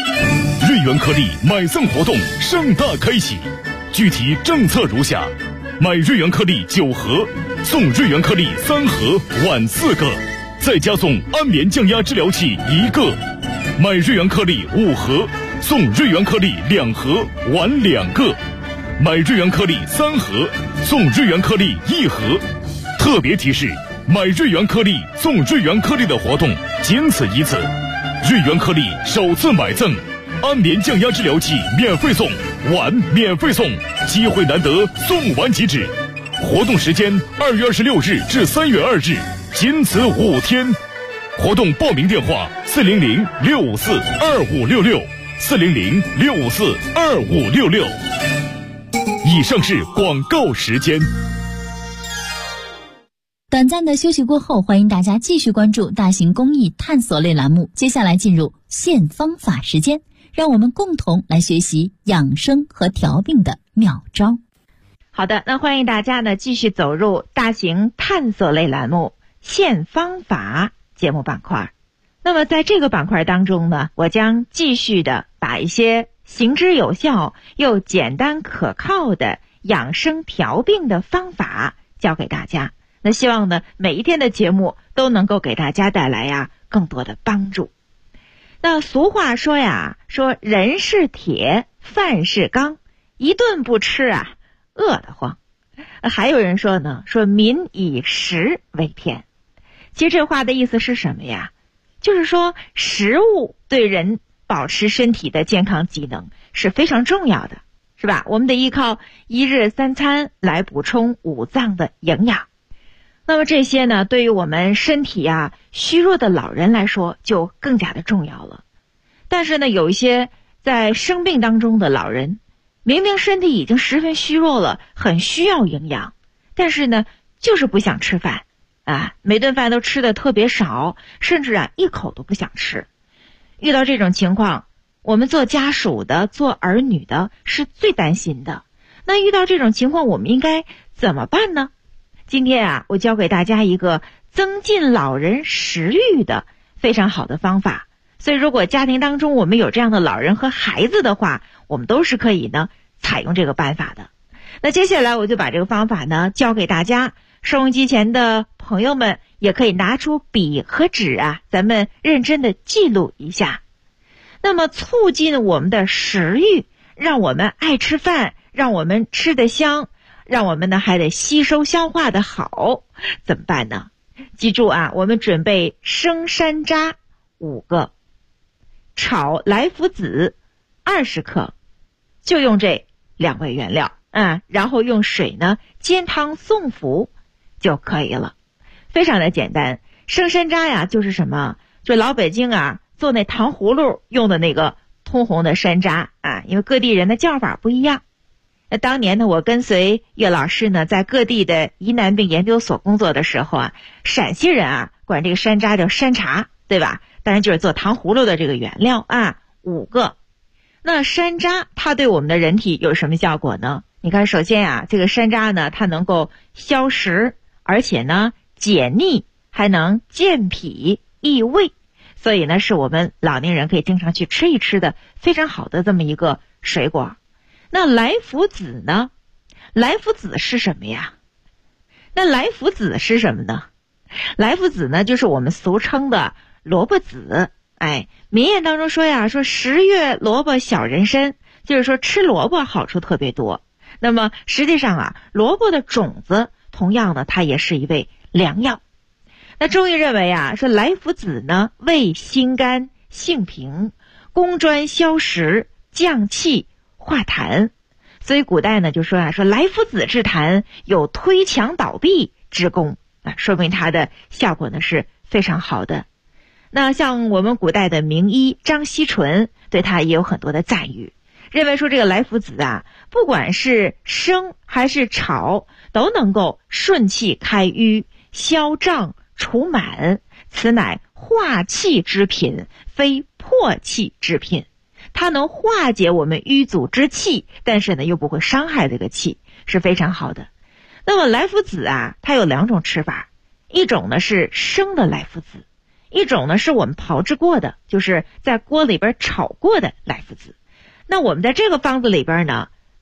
瑞元颗粒买赠活动盛大开启，具体政策如下： 买瑞元颗粒9盒，送瑞元颗粒3盒，晚4个，再加送安眠降压治疗器1个。买瑞元颗粒5盒，送瑞元颗粒2盒，晚2个。买瑞元颗粒3盒，送瑞元颗粒1盒。特别提示：买瑞元颗粒送瑞元颗粒的活动仅此一次。瑞元颗粒首次买赠，安眠降压治疗器免费送，碗免费送，机会难得，送完即止。活动时间2月26日至3月2日，仅此5天。活动报名电话400-654-2566，400-654-2566。以上是广告时间。 短暂的休息过后，欢迎大家继续关注大型公益探索类栏目。接下来进入现方法时间，让我们共同来学习养生和调病的妙招。 好的，那欢迎大家呢继续走入大型探索类栏目现方法节目板块。那么在这个板块当中呢，我将继续的把一些行之有效又简单可靠的养生调病的方法教给大家。那希望呢每一天的节目都能够给大家带来更多的帮助。那俗话说说人是铁，饭是钢，一顿不吃饿得慌。还有人说呢，说民以食为天。其实这话的意思是什么呀？就是说食物对人保持身体的健康机能是非常重要的，是吧？我们得依靠1日3餐来补充五脏的营养。那么这些呢，对于我们身体虚弱的老人来说就更加的重要了。但是呢，有一些在生病当中的老人，明明身体已经十分虚弱了，很需要营养，但是呢就是不想吃饭每顿饭都吃的特别少，甚至一口都不想吃。遇到这种情况，我们做家属的做儿女的是最担心的。那遇到这种情况我们应该怎么办呢？今天我教给大家一个增进老人食欲的非常好的方法。所以如果家庭当中我们有这样的老人和孩子的话，我们都是可以呢采用这个办法的。那接下来我就把这个方法呢教给大家，收音机前的朋友们也可以拿出笔和纸咱们认真的记录一下。那么促进我们的食欲，让我们爱吃饭，让我们吃得香，让我们呢还得吸收消化的好，怎么办呢？记住我们准备生山楂5个，炒来福子20克，就用这2味原料然后用水呢煎汤送服就可以了，非常的简单。生山楂就是什么？就老北京做那糖葫芦用的那个通红的山楂因为各地人的叫法不一样。当年呢，我跟随岳老师呢在各地的疑难病研究所工作的时候陕西人管这个山楂叫山茶，对吧？当然就是做糖葫芦的这个原料5个。那山楂它对我们的人体有什么效果呢？你看，首先这个山楂呢，它能够消食，而且呢解腻，还能健脾益胃，所以呢是我们老年人可以经常去吃一吃的非常好的这么一个水果。那来福子呢？来福子是什么呀？那来福子是什么呢？来福子呢就是我们俗称的萝卜籽。民谚当中说说10月萝卜小人参，就是说吃萝卜好处特别多。那么实际上萝卜的种子同样呢它也是一味良药。那中医认为说来福子呢味辛甘，性平，攻专消食，降气化痰。所以古代呢就说说来福子治痰有推墙倒壁之功说明它的效果呢是非常好的。那像我们古代的名医张锡纯对它也有很多的赞誉，认为说这个来福子不管是生还是炒，都能够顺气开瘀，消胀除满，此乃化气之品，非破气之品。它能化解我们瘀阻之气，但是呢又不会伤害这个气，是非常好的。那么来福子它有2种吃法，一种呢是生的来福子，一种呢是我们炮制过的，就是在锅里边炒过的来福子。那我们在这个方子里边呢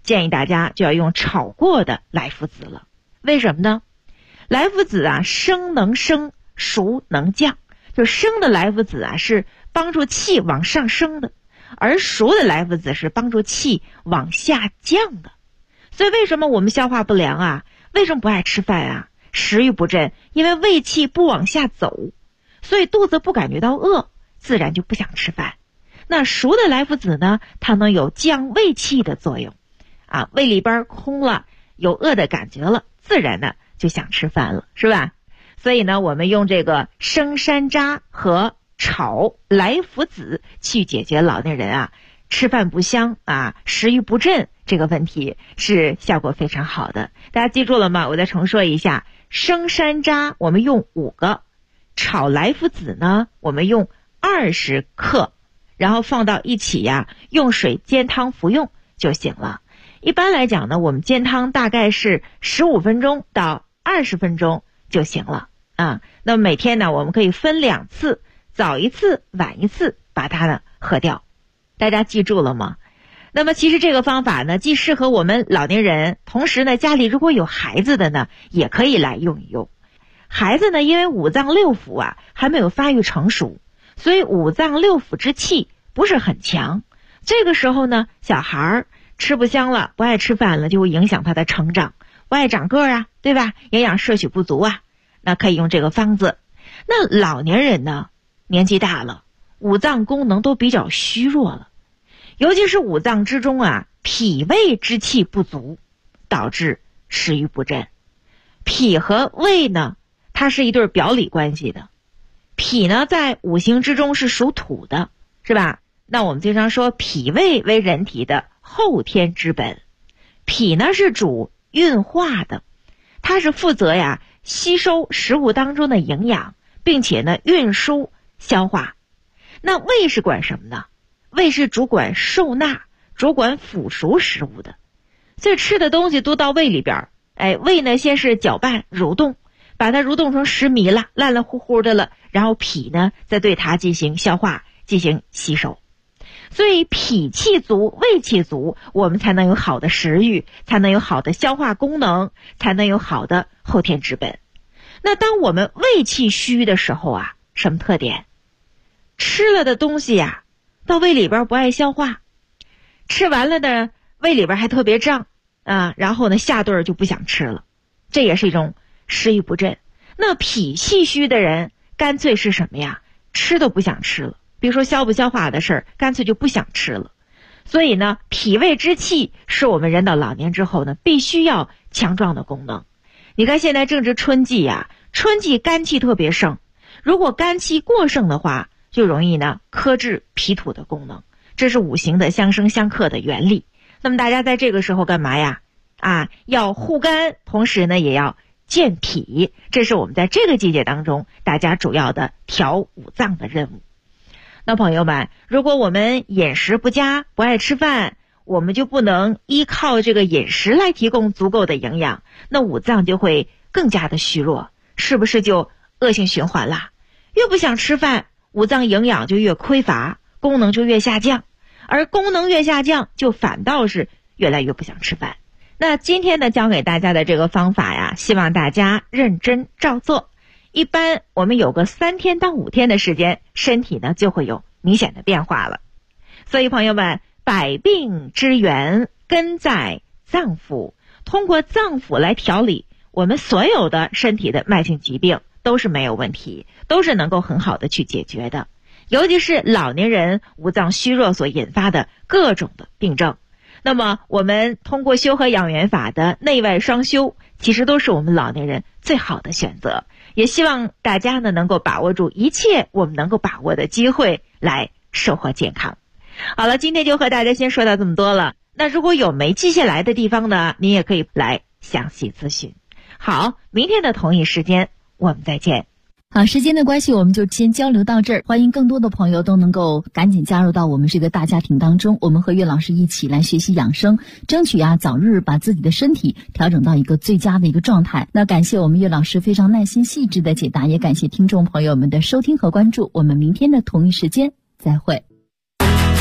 建议大家就要用炒过的来福子了。为什么呢？来福子啊，生能升，熟能降。就生的来福子啊，是帮助气往上升的，而熟的来福子是帮助气往下降的。所以为什么我们消化不良啊？为什么不爱吃饭啊？食欲不振，因为胃气不往下走，所以肚子不感觉到饿，自然就不想吃饭。那熟的来福子呢，它能有降胃气的作用啊，胃里边空了，有饿的感觉了，自然呢就想吃饭了，是吧？所以呢，我们用这个生山楂和炒来福子去解决老年人啊吃饭不香啊食欲不振这个问题，是效果非常好的。大家记住了吗？我再重说一下，生山楂我们用5个，炒来福子呢我们用20克，然后放到一起呀，用水煎汤服用就行了。一般来讲呢，我们煎汤大概是15分钟到20分钟就行了啊。那么每天呢，我们可以分2次，早一次晚一次把它呢喝掉。大家记住了吗？那么其实这个方法呢，既适合我们老年人，同时呢，家里如果有孩子的呢，也可以来用一用。孩子呢，因为5脏6腑啊还没有发育成熟，所以5脏6腑之气不是很强。这个时候呢，小孩吃不香了，不爱吃饭了，就会影响他的成长，不爱长个啊，对吧？营养摄取不足啊，那可以用这个方子。那老年人呢，年纪大了，5脏功能都比较虚弱了，尤其是5脏之中啊，脾胃之气不足，导致食欲不振。脾和胃呢，它是一对表里关系的。脾呢，在5行之中是属土的，是吧？那我们经常说脾胃为人体的后天之本。脾呢是主运化的，它是负责呀吸收食物当中的营养，并且呢运输消化。那胃是管什么呢？胃是主管受纳，主管腐熟食物的。所以吃的东西都到胃里边，胃呢先是搅拌蠕动，把它蠕动成食糜了，烂烂乎乎的了，然后脾呢再对它进行消化，进行吸收。所以脾气足，胃气足，我们才能有好的食欲，才能有好的消化功能，才能有好的后天之本。那当我们胃气虚的时候啊，什么特点？吃了的东西呀，到胃里边不爱消化，吃完了的胃里边还特别胀啊，然后呢下顿就不想吃了，这也是一种食欲不振。那脾气虚的人干脆是什么呀？吃都不想吃了，比如说消不消化的事儿，干脆就不想吃了。所以呢，脾胃之气是我们人到老年之后呢，必须要强壮的功能。你看现在正值春季呀，春季肝气特别盛，如果肝气过盛的话，就容易呢克制脾土的功能，这是5行的相生相克的原理。那么大家在这个时候干嘛呀？要护肝，同时呢也要健脾，这是我们在这个季节当中大家主要的调5脏的任务。那朋友们，如果我们饮食不佳，不爱吃饭，我们就不能依靠这个饮食来提供足够的营养，那5脏就会更加的虚弱，是不是就恶性循环啦？越不想吃饭，5脏营养就越匮乏，功能就越下降，而功能越下降，就反倒是越来越不想吃饭。那今天呢，教给大家的这个方法呀，希望大家认真照做。一般我们有个3天到5天的时间，身体呢就会有明显的变化了。所以朋友们，百病之源根在脏腑，通过脏腑来调理我们所有的身体的慢性疾病都是没有问题，都是能够很好的去解决的。尤其是老年人5脏虚弱所引发的各种的病症，那么我们通过修和养元法的内外双修，其实都是我们老年人最好的选择。也希望大家呢能够把握住一切我们能够把握的机会，来收获健康。好了，今天就和大家先说到这么多了。那如果有没记下来的地方呢，您也可以来详细咨询。好，明天的同一时间我们再见。 好，时间的关系，我们就先交流到这儿。欢迎更多的朋友都能够赶紧加入到我们这个大家庭当中，我们和岳老师一起来学习养生，争取早日把自己的身体调整到一个最佳的一个状态。那感谢我们岳老师非常耐心细致的解答，也感谢听众朋友们的收听和关注。我们明天的同一时间再会。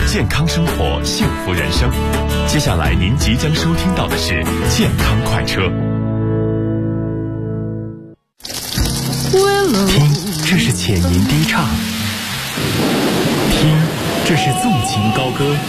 健康生活，幸福人生。接下来您即将收听到的是健康快车。 听，这是浅吟低唱；听，这是纵情高歌。